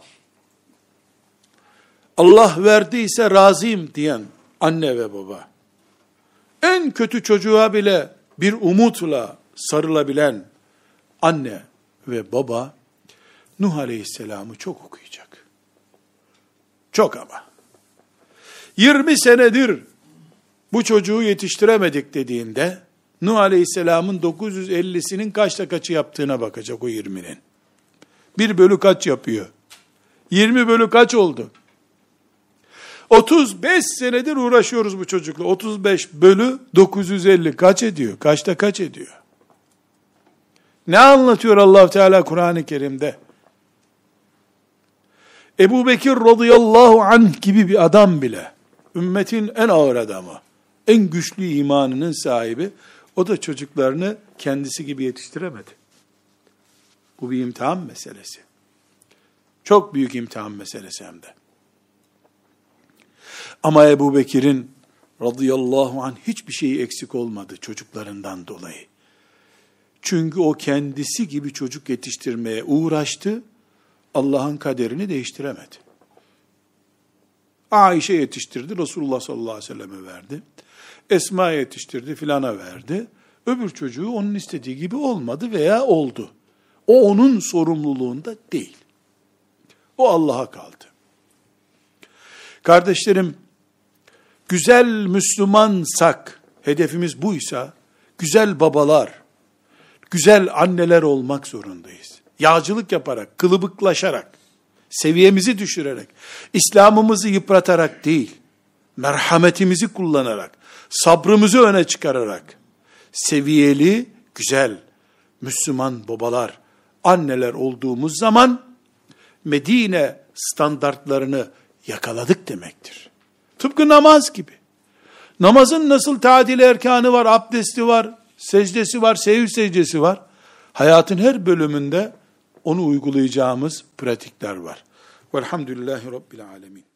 Speaker 1: Allah verdiyse razıyım diyen anne ve baba, en kötü çocuğa bile bir umutla sarılabilen anne ve baba, Nuh Aleyhisselam'ı çok okuyacak. Çok ama. 20 senedir bu çocuğu yetiştiremedik dediğinde, Nuh Aleyhisselam'ın 950'sinin kaçta kaçı yaptığına bakacak o 20'nin. 1 bölü kaç yapıyor? 20 bölü kaç oldu? 35 senedir uğraşıyoruz bu çocukla. 35 bölü 950 kaç ediyor? Kaçta kaç ediyor? Ne anlatıyor Allah Teala Kur'an-ı Kerim'de? Ebu Bekir radıyallahu anh gibi bir adam bile, ümmetin en ağır adamı, en güçlü imanının sahibi, o da çocuklarını kendisi gibi yetiştiremedi. Bu bir imtihan meselesi. Çok büyük imtihan meselesi hem de. Ama Ebu Bekir'in radıyallahu anh hiçbir şeyi eksik olmadı çocuklarından dolayı. Çünkü o kendisi gibi çocuk yetiştirmeye uğraştı, Allah'ın kaderini değiştiremedi. Ayşe yetiştirdi, Resulullah sallallahu aleyhi ve selleme verdi. Esma yetiştirdi, filana verdi. Öbür çocuğu onun istediği gibi olmadı veya oldu. O onun sorumluluğunda değil. O Allah'a kaldı. Kardeşlerim, güzel Müslümansak, hedefimiz buysa, güzel babalar, güzel anneler olmak zorundayız. Yağcılık yaparak, kılıbıklaşarak, seviyemizi düşürerek, İslam'ımızı yıpratarak değil, merhametimizi kullanarak, sabrımızı öne çıkararak, seviyeli, güzel Müslüman babalar, anneler olduğumuz zaman, Medine standartlarını yakaladık demektir. Tıpkı namaz gibi. Namazın nasıl tadil erkanı var, abdesti var, secdesi var, sehiv secdesi var. Hayatın her bölümünde onu uygulayacağımız pratikler var. Velhamdülillahi Rabbil alemin.